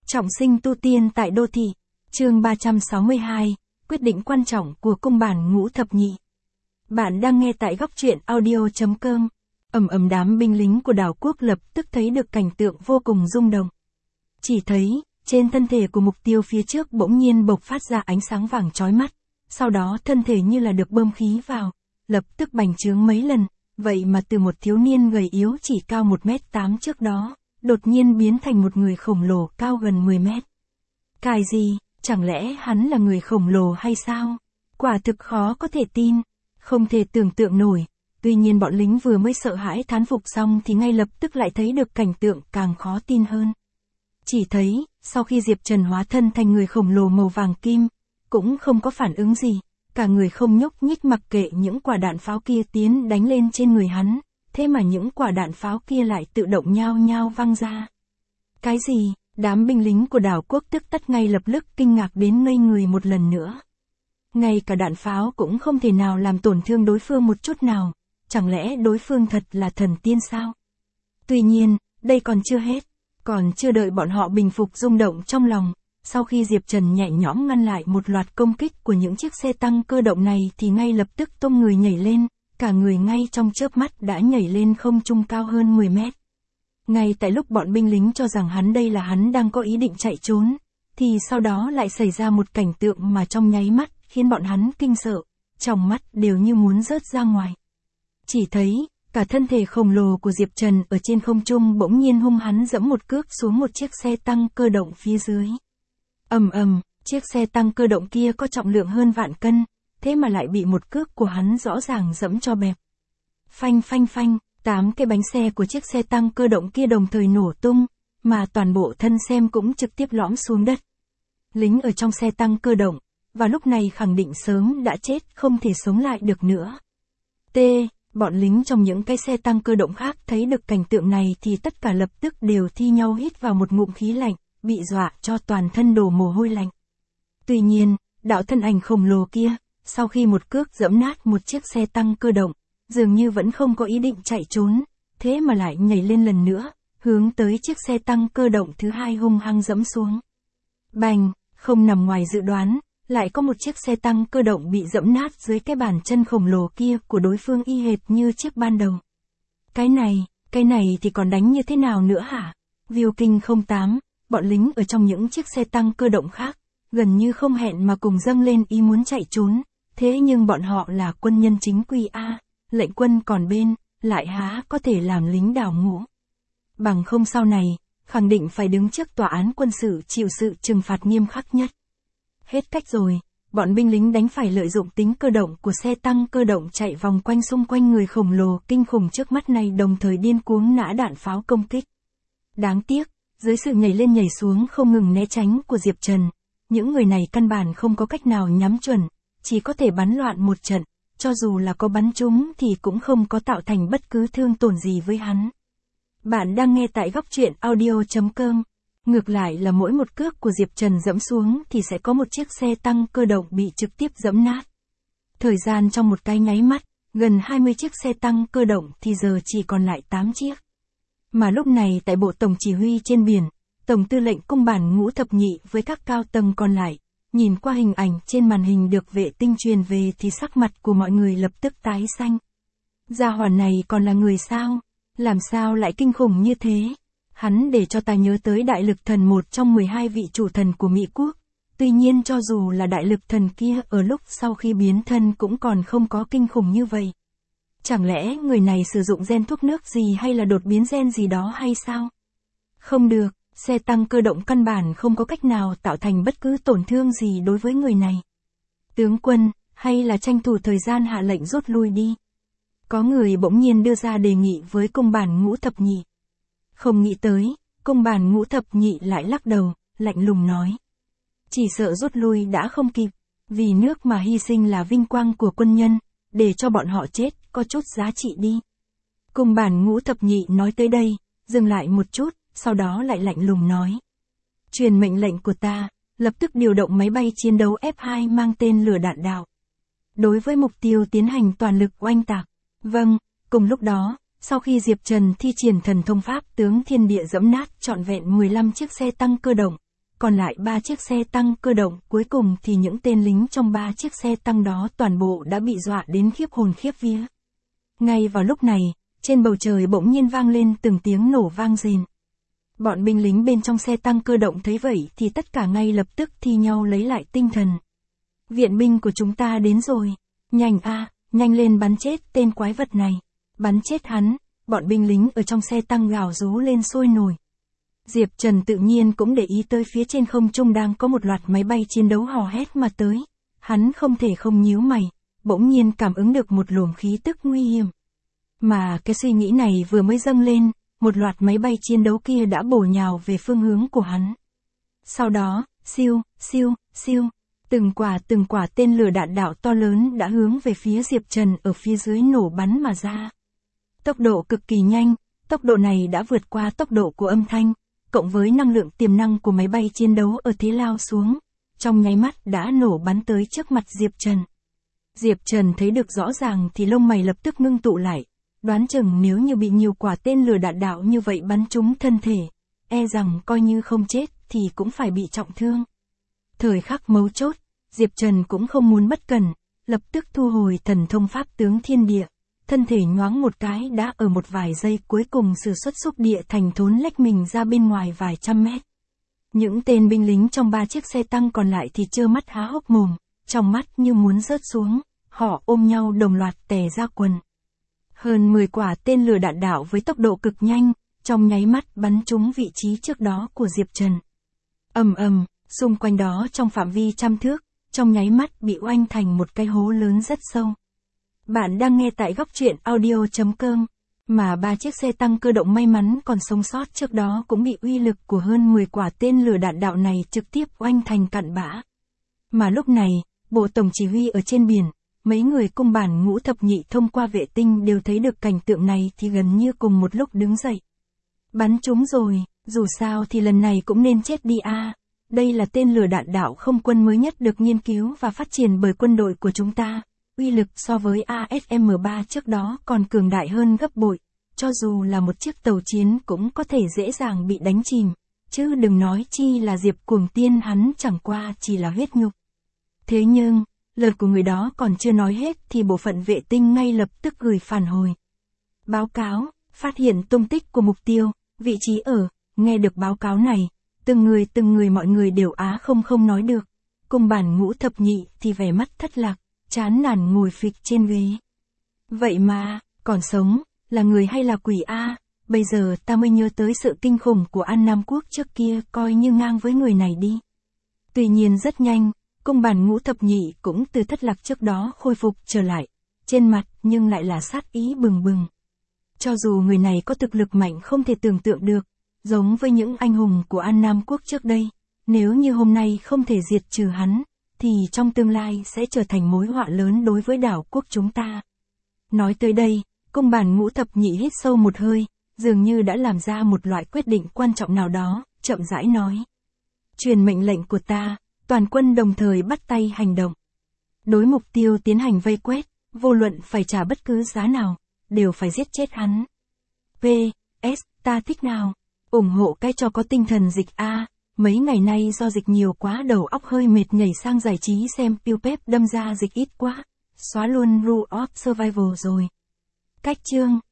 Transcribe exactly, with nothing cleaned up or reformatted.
Trọng sinh tu tiên tại đô thị. Chương ba trăm sáu mươi hai, quyết định quan trọng của cung bản ngũ thập nhị. Bạn đang nghe tại góc truyện audio chấm com. Ầm ầm đám binh lính của đảo quốc lập tức thấy được cảnh tượng vô cùng rung động. Chỉ thấy, trên thân thể của mục tiêu phía trước bỗng nhiên bộc phát ra ánh sáng vàng chói mắt, sau đó thân thể như là được bơm khí vào, lập tức bành trướng mấy lần, vậy mà từ một thiếu niên gầy yếu chỉ cao một mét tám trước đó, đột nhiên biến thành một người khổng lồ cao gần mười mét. Cái gì, chẳng lẽ hắn là người khổng lồ hay sao? Quả thực khó có thể tin, không thể tưởng tượng nổi. Tuy nhiên bọn lính vừa mới sợ hãi thán phục xong thì ngay lập tức lại thấy được cảnh tượng càng khó tin hơn. Chỉ thấy, sau khi Diệp Trần hóa thân thành người khổng lồ màu vàng kim, cũng không có phản ứng gì, cả người không nhúc nhích mặc kệ những quả đạn pháo kia tiến đánh lên trên người hắn, thế mà những quả đạn pháo kia lại tự động nhao nhao văng ra. Cái gì? Đám binh lính của đảo quốc tức tắt ngay lập tức kinh ngạc đến ngây người một lần nữa. Ngay cả đạn pháo cũng không thể nào làm tổn thương đối phương một chút nào, chẳng lẽ đối phương thật là thần tiên sao? Tuy nhiên, đây còn chưa hết, còn chưa đợi bọn họ bình phục rung động trong lòng, sau khi Diệp Trần nhẹ nhõm ngăn lại một loạt công kích của những chiếc xe tăng cơ động này thì ngay lập tức tung người nhảy lên, cả người ngay trong chớp mắt đã nhảy lên không trung cao hơn mười mét. Ngay tại lúc bọn binh lính cho rằng hắn đây là hắn đang có ý định chạy trốn, thì sau đó lại xảy ra một cảnh tượng mà trong nháy mắt khiến bọn hắn kinh sợ, trong mắt đều như muốn rớt ra ngoài. Chỉ thấy, cả thân thể khổng lồ của Diệp Trần ở trên không trung bỗng nhiên hung hắn dẫm một cước xuống một chiếc xe tăng cơ động phía dưới. Ầm ầm, chiếc xe tăng cơ động kia có trọng lượng hơn vạn cân, thế mà lại bị một cước của hắn rõ ràng dẫm cho bẹp. Phanh phanh phanh, tám cái bánh xe của chiếc xe tăng cơ động kia đồng thời nổ tung, mà toàn bộ thân xem cũng trực tiếp lõm xuống đất. Lính ở trong xe tăng cơ động, và lúc này khẳng định sớm đã chết không thể sống lại được nữa. T. Bọn lính trong những cái xe tăng cơ động khác thấy được cảnh tượng này thì tất cả lập tức đều thi nhau hít vào một ngụm khí lạnh, bị dọa cho toàn thân đổ mồ hôi lạnh. Tuy nhiên, đạo thân ảnh khổng lồ kia, sau khi một cước giẫm nát một chiếc xe tăng cơ động, dường như vẫn không có ý định chạy trốn, thế mà lại nhảy lên lần nữa, hướng tới chiếc xe tăng cơ động thứ hai hung hăng giẫm xuống. Bành, không nằm ngoài dự đoán, lại có một chiếc xe tăng cơ động bị giẫm nát dưới cái bàn chân khổng lồ kia của đối phương y hệt như chiếc ban đầu. Cái này, cái này thì còn đánh như thế nào nữa hả? Viking không tám, bọn lính ở trong những chiếc xe tăng cơ động khác, gần như không hẹn mà cùng dâng lên ý muốn chạy trốn, thế nhưng bọn họ là quân nhân chính quy A, lệnh quân còn bên, lại há có thể làm lính đào ngũ. Bằng không sau này, khẳng định phải đứng trước tòa án quân sự chịu sự trừng phạt nghiêm khắc nhất. Hết cách rồi, bọn binh lính đánh phải lợi dụng tính cơ động của xe tăng cơ động chạy vòng quanh xung quanh người khổng lồ kinh khủng trước mắt này đồng thời điên cuồng nã đạn pháo công kích. Đáng tiếc, dưới sự nhảy lên nhảy xuống không ngừng né tránh của Diệp Trần, những người này căn bản không có cách nào nhắm chuẩn, chỉ có thể bắn loạn một trận, cho dù là có bắn trúng thì cũng không có tạo thành bất cứ thương tổn gì với hắn. Bạn đang nghe tại góc truyện audio chấm com. Ngược lại là mỗi một cước của Diệp Trần dẫm xuống thì sẽ có một chiếc xe tăng cơ động bị trực tiếp dẫm nát. Thời gian trong một cái nháy mắt, gần hai mươi chiếc xe tăng cơ động thì giờ chỉ còn lại tám chiếc. Mà lúc này tại bộ tổng chỉ huy trên biển, tổng tư lệnh cung bản ngũ thập nhị với các cao tầng còn lại, nhìn qua hình ảnh trên màn hình được vệ tinh truyền về thì sắc mặt của mọi người lập tức tái xanh. Gia hỏa này còn là người sao? Làm sao lại kinh khủng như thế? Hắn để cho ta nhớ tới đại lực thần một trong mười hai vị chủ thần của Mỹ quốc. Tuy nhiên cho dù là đại lực thần kia ở lúc sau khi biến thân cũng còn không có kinh khủng như vậy. Chẳng lẽ người này sử dụng gen thuốc nước gì hay là đột biến gen gì đó hay sao? Không được, xe tăng cơ động căn bản không có cách nào tạo thành bất cứ tổn thương gì đối với người này. Tướng quân, hay là tranh thủ thời gian hạ lệnh rút lui đi. Có người bỗng nhiên đưa ra đề nghị với cung bản ngũ thập nhị. Không nghĩ tới, cung bản ngũ thập nhị lại lắc đầu, lạnh lùng nói. Chỉ sợ rút lui đã không kịp, vì nước mà hy sinh là vinh quang của quân nhân, để cho bọn họ chết, có chút giá trị đi. Cung bản ngũ thập nhị nói tới đây, dừng lại một chút, sau đó lại lạnh lùng nói. Truyền mệnh lệnh của ta, lập tức điều động máy bay chiến đấu F hai mang tên lửa đạn đạo. Đối với mục tiêu tiến hành toàn lực oanh tạc. Vâng, cùng lúc đó, sau khi Diệp Trần thi triển thần thông pháp tướng thiên địa dẫm nát trọn vẹn mười lăm chiếc xe tăng cơ động, còn lại ba chiếc xe tăng cơ động, cuối cùng thì những tên lính trong ba chiếc xe tăng đó toàn bộ đã bị dọa đến khiếp hồn khiếp vía. Ngay vào lúc này, trên bầu trời bỗng nhiên vang lên từng tiếng nổ vang rền. Bọn binh lính bên trong xe tăng cơ động thấy vậy thì tất cả ngay lập tức thi nhau lấy lại tinh thần. Viện binh của chúng ta đến rồi. Nhanh a, nhanh lên bắn chết tên quái vật này. Bắn chết hắn, bọn binh lính ở trong xe tăng gào rú lên sôi nổi. Diệp Trần tự nhiên cũng để ý tới phía trên không trung đang có một loạt máy bay chiến đấu hò hét mà tới. Hắn không thể không nhíu mày, bỗng nhiên cảm ứng được một luồng khí tức nguy hiểm. Mà cái suy nghĩ này vừa mới dâng lên, một loạt máy bay chiến đấu kia đã bổ nhào về phương hướng của hắn. Sau đó, siêu, siêu, siêu, từng quả từng quả tên lửa đạn đạo to lớn đã hướng về phía Diệp Trần ở phía dưới nổ bắn mà ra. Tốc độ cực kỳ nhanh, tốc độ này đã vượt qua tốc độ của âm thanh, cộng với năng lượng tiềm năng của máy bay chiến đấu ở thế lao xuống, trong nháy mắt đã nổ bắn tới trước mặt Diệp Trần. Diệp Trần thấy được rõ ràng thì lông mày lập tức ngưng tụ lại, đoán chừng nếu như bị nhiều quả tên lửa đạn đạo như vậy bắn trúng thân thể, e rằng coi như không chết thì cũng phải bị trọng thương. Thời khắc mấu chốt, Diệp Trần cũng không muốn bất cẩn, lập tức thu hồi thần thông pháp tướng thiên địa, thân thể nhoáng một cái đã ở một vài giây cuối cùng sử xuất xúc địa thành thốn lách mình ra bên ngoài vài trăm mét. Những tên binh lính trong ba chiếc xe tăng còn lại thì trơ mắt há hốc mồm, trong mắt như muốn rớt xuống, họ ôm nhau đồng loạt tè ra quần. Hơn mười quả tên lửa đạn đạo với tốc độ cực nhanh, trong nháy mắt bắn trúng vị trí trước đó của Diệp Trần. Ầm ầm, xung quanh đó trong phạm vi trăm thước, trong nháy mắt bị oanh thành một cái hố lớn rất sâu. Bạn đang nghe tại góc truyện audio chấm com, mà ba chiếc xe tăng cơ động may mắn còn sống sót trước đó cũng bị uy lực của hơn mười quả tên lửa đạn đạo này trực tiếp oanh thành cặn bã. Mà lúc này, bộ tổng chỉ huy ở trên biển, mấy người cung bản ngũ thập nhị thông qua vệ tinh đều thấy được cảnh tượng này thì gần như cùng một lúc đứng dậy. Bắn chúng rồi, dù sao thì lần này cũng nên chết đi a. À. Đây là tên lửa đạn đạo không quân mới nhất được nghiên cứu và phát triển bởi quân đội của chúng ta. Uy lực so với A S M ba trước đó còn cường đại hơn gấp bội, cho dù là một chiếc tàu chiến cũng có thể dễ dàng bị đánh chìm, chứ đừng nói chi là Diệp Cuồng Tiên hắn chẳng qua chỉ là huyết nhục. Thế nhưng, lời của người đó còn chưa nói hết thì bộ phận vệ tinh ngay lập tức gửi phản hồi. Báo cáo, phát hiện tung tích của mục tiêu, vị trí ở, nghe được báo cáo này, từng người từng người mọi người đều á không không nói được, cùng bản ngũ thập nhị thì vẻ mắt thất lạc, chán nản ngồi phịch trên ghế. Vậy mà, còn sống, là người hay là quỷ a? Bây giờ ta mới nhớ tới sự kinh khủng của An Nam Quốc trước kia coi như ngang với người này đi. Tuy nhiên rất nhanh, cung bản ngũ thập nhị cũng từ thất lạc trước đó khôi phục trở lại, trên mặt nhưng lại là sát ý bừng bừng. Cho dù người này có thực lực mạnh không thể tưởng tượng được, giống với những anh hùng của An Nam Quốc trước đây, nếu như hôm nay không thể diệt trừ hắn, thì trong tương lai sẽ trở thành mối họa lớn đối với đảo quốc chúng ta. Nói tới đây, cung bản ngũ thập nhị hít sâu một hơi, dường như đã làm ra một loại quyết định quan trọng nào đó, chậm rãi nói. Truyền mệnh lệnh của ta, toàn quân đồng thời bắt tay hành động. Đối mục tiêu tiến hành vây quét, vô luận phải trả bất cứ giá nào, đều phải giết chết hắn. P S ta thích nào? Ủng hộ cái cho có tinh thần dịch A. Mấy ngày nay do dịch nhiều quá đầu óc hơi mệt nhảy sang giải trí xem PewPep đâm ra dịch ít quá. Xóa luôn Rule of Survival rồi. Cách chương.